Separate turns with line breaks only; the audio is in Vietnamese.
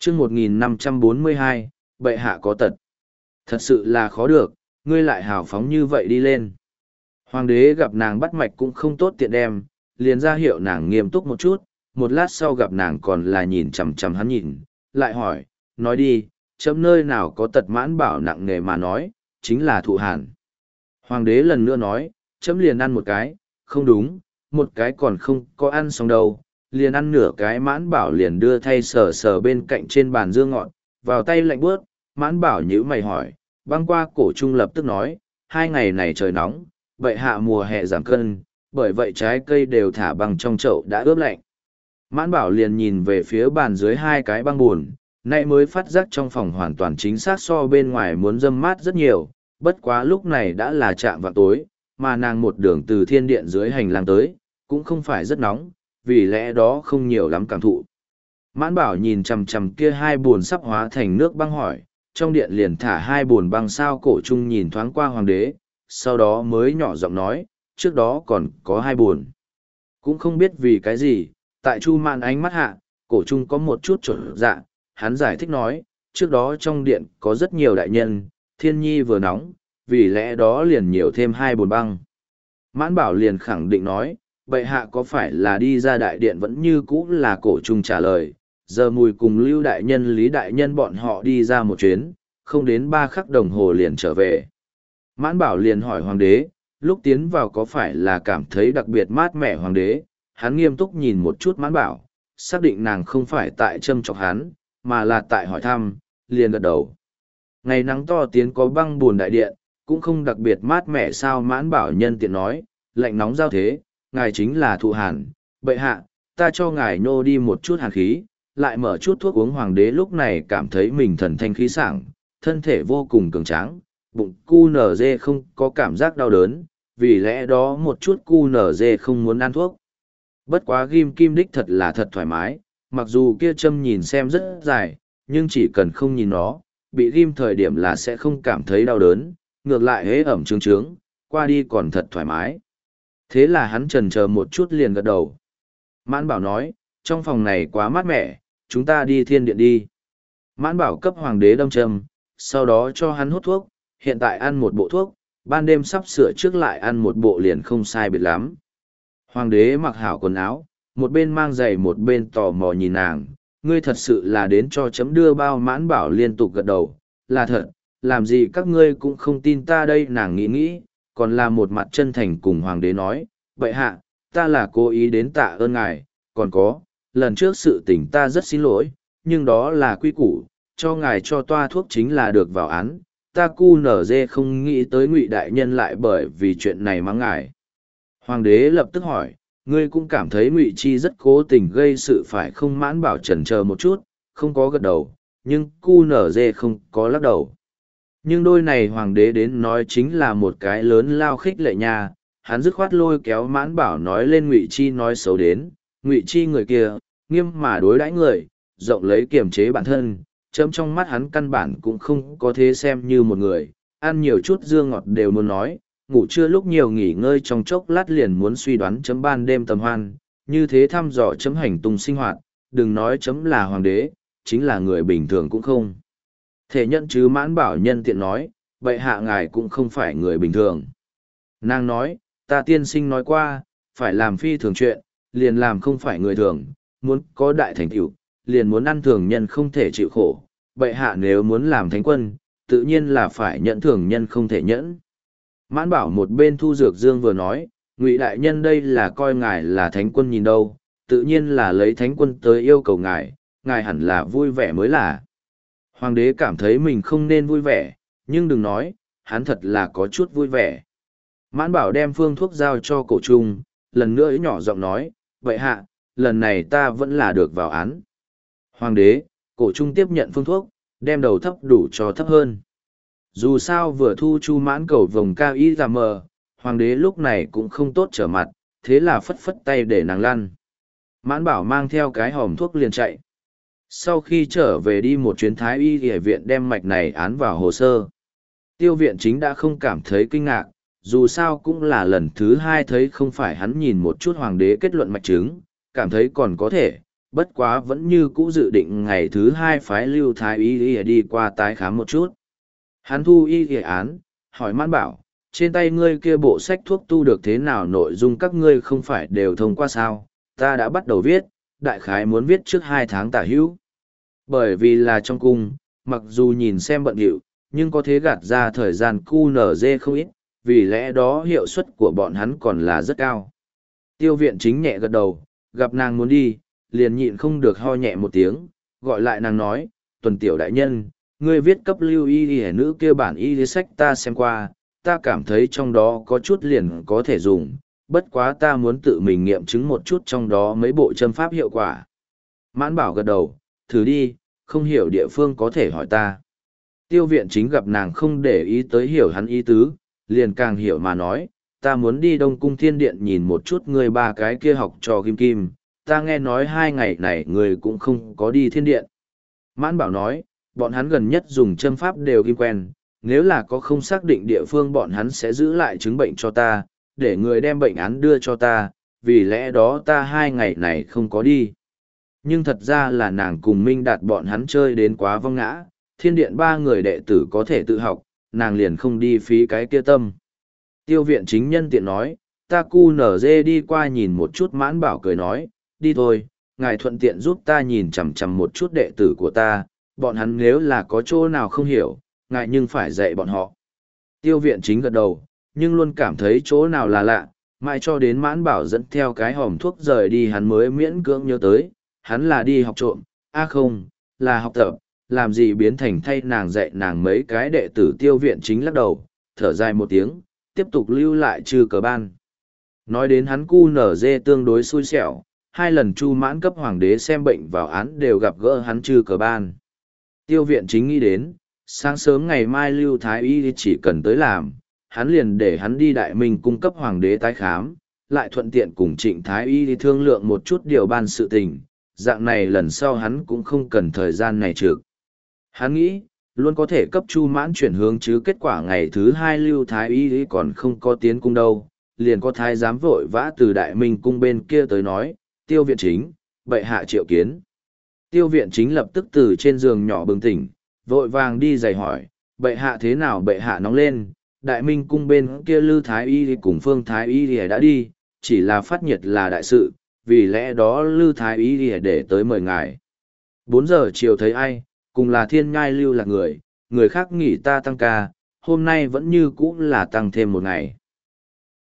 chương 1542, bệ hạ có tật. Thật sự là khó được, ngươi lại hào phóng như vậy đi lên. Hoàng đế gặp nàng bắt mạch cũng không tốt tiện đem, liền ra hiệu nàng nghiêm túc một chút, một lát sau gặp nàng còn là nhìn chằm chằm hắn nhìn, lại hỏi, nói đi, chấm nơi nào có tật. Mãn Bảo nặng nề mà nói, chính là thụ hàn. Hoàng đế lần nữa nói, chấm liền ăn một cái, không đúng, một cái còn không có ăn xong đâu, liền ăn nửa cái. Mãn Bảo liền đưa thay sờ sờ bên cạnh trên bàn dưa ngọt, vào tay lạnh buốt. Mãn Bảo nhíu mày hỏi, băng qua. Cổ Trung lập tức nói, 2 ngày này trời nóng, vậy hạ mùa hè giảm cân, bởi vậy trái cây đều thả bằng trong chậu đã ướp lạnh. Mãn Bảo liền nhìn về phía bàn dưới 2 cái băng buồn, nay mới phát giác trong phòng hoàn toàn chính xác so bên ngoài muốn râm mát rất nhiều, bất quá lúc này đã là chạm vào tối, mà nàng một đường từ thiên điện dưới hành lang tới, cũng không phải rất nóng, vì lẽ đó không nhiều lắm cảm thụ. Mãn Bảo nhìn chằm chằm kia 2 buồn sắp hóa thành nước băng hỏi, trong điện liền thả 2 buồn băng sao? Cổ Trung nhìn thoáng qua hoàng đế, sau đó mới nhỏ giọng nói, trước đó còn có 2 buồn. Cũng không biết vì cái gì, tại Chu Mạn ánh mắt hạ, Cổ Trung có một chút chột dạ, hắn giải thích nói, trước đó trong điện có rất nhiều đại nhân, thiên nhi vừa nóng, vì lẽ đó liền nhiều thêm 2 buồn băng. Mãn Bảo liền khẳng định nói, bệ hạ có phải là đi ra đại điện vẫn như cũ? Là Cổ Trung trả lời, giờ Mùi cùng Lưu đại nhân Lý đại nhân bọn họ đi ra một chuyến, không đến 3 khắc đồng hồ liền trở về. Mãn Bảo liền hỏi hoàng đế, lúc tiến vào có phải là cảm thấy đặc biệt mát mẻ? Hoàng đế, hắn nghiêm túc nhìn một chút Mãn Bảo, xác định nàng không phải tại châm chọc hắn, mà là tại hỏi thăm, liền gật đầu. Ngày nắng to tiến có băng buồn đại điện, cũng không đặc biệt mát mẻ sao? Mãn Bảo nhân tiện nói, lạnh nóng giao thế, ngài chính là thụ hàn, bệ hạ, ta cho ngài nhô đi một chút hàn khí, lại mở chút thuốc uống. Hoàng đế lúc này cảm thấy mình thần thanh khí sảng, thân thể vô cùng cường tráng, bụng cu nở dê không có cảm giác đau đớn, vì lẽ đó một chút cu nở dê không muốn ăn thuốc. Bất quá ghim kim đích thật là thật thoải mái, mặc dù kia châm nhìn xem rất dài, nhưng chỉ cần không nhìn nó, bị ghim thời điểm là sẽ không cảm thấy đau đớn, ngược lại hế ẩm trướng trướng, qua đi còn thật thoải mái. Thế là hắn chần chờ một chút liền gật đầu. Mãn Bảo nói, trong phòng này quá mát mẻ, chúng ta đi thiên điện đi. Mãn Bảo cấp hoàng đế đâm châm, sau đó cho hắn hút thuốc, hiện tại ăn một bộ thuốc, ban đêm sắp sửa trước lại ăn một bộ liền không sai biệt lắm. Hoàng đế mặc hảo quần áo, một bên mang giày một bên tò mò nhìn nàng, ngươi thật sự là đến cho chấm đưa bao? Mãn Bảo liên tục gật đầu, là thật, làm gì các ngươi cũng không tin ta đây? Nàng nghĩ nghĩ, còn là một mặt chân thành cùng hoàng đế nói, bệ hạ, ta là cố ý đến tạ ơn ngài, còn có, lần trước sự tình ta rất xin lỗi, nhưng đó là quy củ, cho ngài cho toa thuốc chính là được vào án, ta cu nở dê không nghĩ tới Ngụy đại nhân lại bởi vì chuyện này mắng ngài. Hoàng đế lập tức hỏi, ngươi cũng cảm thấy Ngụy Chi rất cố tình gây sự phải không? Mãn Bảo chần chờ một chút, không có gật đầu, nhưng cu nở dê không có lắc đầu. Nhưng đôi này hoàng đế đến nói chính là một cái lớn lao khích lệ nha, hắn dứt khoát lôi kéo Mãn Bảo nói lên Ngụy Chi nói xấu đến, Ngụy Chi người kia, nghiêm mà đối đãi người, rộng lấy kiềm chế bản thân, chấm trong mắt hắn căn bản cũng không có thế xem như một người, ăn nhiều chút dưa ngọt đều muốn nói, ngủ trưa lúc nhiều nghỉ ngơi trong chốc lát liền muốn suy đoán chấm ban đêm tầm hoan, như thế thăm dò chấm hành tung sinh hoạt, đừng nói chấm là hoàng đế, chính là người bình thường cũng không thể nhận chứ. Mãn Bảo nhân tiện nói, bệ hạ ngài cũng không phải người bình thường. Nàng nói, ta tiên sinh nói qua, phải làm phi thường chuyện, liền làm không phải người thường, muốn có đại thành tựu, liền muốn ăn thường nhân không thể chịu khổ. Bệ hạ nếu muốn làm thánh quân, tự nhiên là phải nhẫn thường nhân không thể nhẫn. Mãn Bảo một bên thu dược dương vừa nói, Ngụy đại nhân đây là coi ngài là thánh quân nhìn đâu, tự nhiên là lấy thánh quân tới yêu cầu ngài, ngài hẳn là vui vẻ mới là. Hoàng đế cảm thấy mình không nên vui vẻ, nhưng đừng nói, hắn thật là có chút vui vẻ. Mãn Bảo đem phương thuốc giao cho Cổ Trung, lần nữa nhỏ giọng nói, vậy hạ, lần này ta vẫn là được vào án. Hoàng đế, Cổ Trung tiếp nhận phương thuốc, đem đầu thấp đủ cho thấp hơn. Dù sao vừa thu Chu Mãn cầu vòng cao y ra mờ, hoàng đế lúc này cũng không tốt trở mặt, thế là phất phất tay để nàng lăn. Mãn Bảo mang theo cái hòm thuốc liền chạy. Sau khi trở về đi một chuyến thái y y viện đem mạch này án vào hồ sơ. Tiêu viện chính đã không cảm thấy kinh ngạc, dù sao cũng là lần thứ 2 thấy không phải hắn nhìn một chút hoàng đế kết luận mạch chứng, cảm thấy còn có thể, bất quá vẫn như cũ dự định ngày thứ hai phái Lưu Thái Y đi qua tái khám một chút. Hắn thu y án, hỏi Mãn Bảo, trên tay ngươi kia bộ sách thuốc tu được thế nào, nội dung các ngươi không phải đều thông qua sao, ta đã bắt đầu viết, đại khái muốn viết trước 2 tháng tả hữu. Bởi vì là trong cung, mặc dù nhìn xem bận rộn, nhưng có thể gạt ra thời gian QNZ không ít, vì lẽ đó hiệu suất của bọn hắn còn là rất cao. Tiêu viện chính nhẹ gật đầu, gặp nàng muốn đi, liền nhịn không được ho nhẹ một tiếng, gọi lại nàng nói, Tuần tiểu đại nhân, ngươi viết cấp lưu y nữ kia bản y sách ta xem qua, ta cảm thấy trong đó có chút liền có thể dùng, bất quá ta muốn tự mình nghiệm chứng một chút trong đó mấy bộ châm pháp hiệu quả. Mãn Bảo gật đầu, thử đi, không hiểu địa phương có thể hỏi ta. Tiêu viện chính gặp nàng không để ý tới hiểu hắn ý tứ, liền càng hiểu mà nói, ta muốn đi Đông Cung Thiên Điện nhìn một chút người 3 cái kia học trò Kim Kim, ta nghe nói 2 ngày này người cũng không có đi Thiên Điện. Mãn Bảo nói, bọn hắn gần nhất dùng châm pháp đều kim quen, nếu là có không xác định địa phương bọn hắn sẽ giữ lại chứng bệnh cho ta, để người đem bệnh án đưa cho ta, vì lẽ đó ta 2 ngày này không có đi. Nhưng thật ra là nàng cùng Minh Đạt bọn hắn chơi đến quá vong ngã, Thiên Điện 3 người đệ tử có thể tự học, nàng liền không đi phí cái kia tâm. Tiêu viện chính nhân tiện nói, ta cu nở dê đi qua nhìn một chút. Mãn Bảo cười nói, đi thôi, ngài thuận tiện giúp ta nhìn chằm chằm một chút đệ tử của ta, bọn hắn nếu là có chỗ nào không hiểu, ngài nhưng phải dạy bọn họ. Tiêu viện chính gật đầu, nhưng luôn cảm thấy chỗ nào là lạ, mãi cho đến Mãn Bảo dẫn theo cái hòm thuốc rời đi hắn mới miễn cưỡng nhớ tới, hắn là đi học trộm, không, là học tập, làm gì biến thành thay nàng dạy nàng mấy cái đệ tử. Tiêu viện chính lắc đầu, thở dài một tiếng, tiếp tục lưu lại Trư Cờ Ban. Nói đến hắn cu nở dê tương đối xui xẻo, 2 lần Chu Mãn cấp hoàng đế xem bệnh vào án đều gặp gỡ hắn Trư Cờ Ban. Tiêu viện chính nghĩ đến, sáng sớm ngày mai Lưu Thái Y chỉ cần tới làm, hắn liền để hắn đi Đại Minh cung cấp hoàng đế tái khám, lại thuận tiện cùng Trịnh Thái Y thương lượng một chút điều ban sự tình, dạng này lần sau hắn cũng không cần thời gian này trực. Hắn nghĩ, luôn có thể cấp Chu Mãn chuyển hướng, chứ kết quả ngày thứ 2 Lưu Thái Y còn không có tiến cung đâu, liền có thái giám vội vã từ Đại Minh cung bên kia tới nói, Tiêu viện chính, bệ hạ triệu kiến. Tiêu viện chính lập tức từ trên giường nhỏ bừng tỉnh, vội vàng đi giày hỏi, bệ hạ thế nào? Bệ hạ nóng lên, Đại Minh cung bên kia Lư Thái Y cùng Phương Thái Y đã đi, chỉ là phát nhiệt là đại sự, vì lẽ đó Lư Thái Y để tới mời ngài. 4 giờ chiều thấy ai, cùng là Thiên Nhai Lưu là người khác nghỉ ta tăng ca, hôm nay vẫn như cũ là tăng thêm 1 ngày.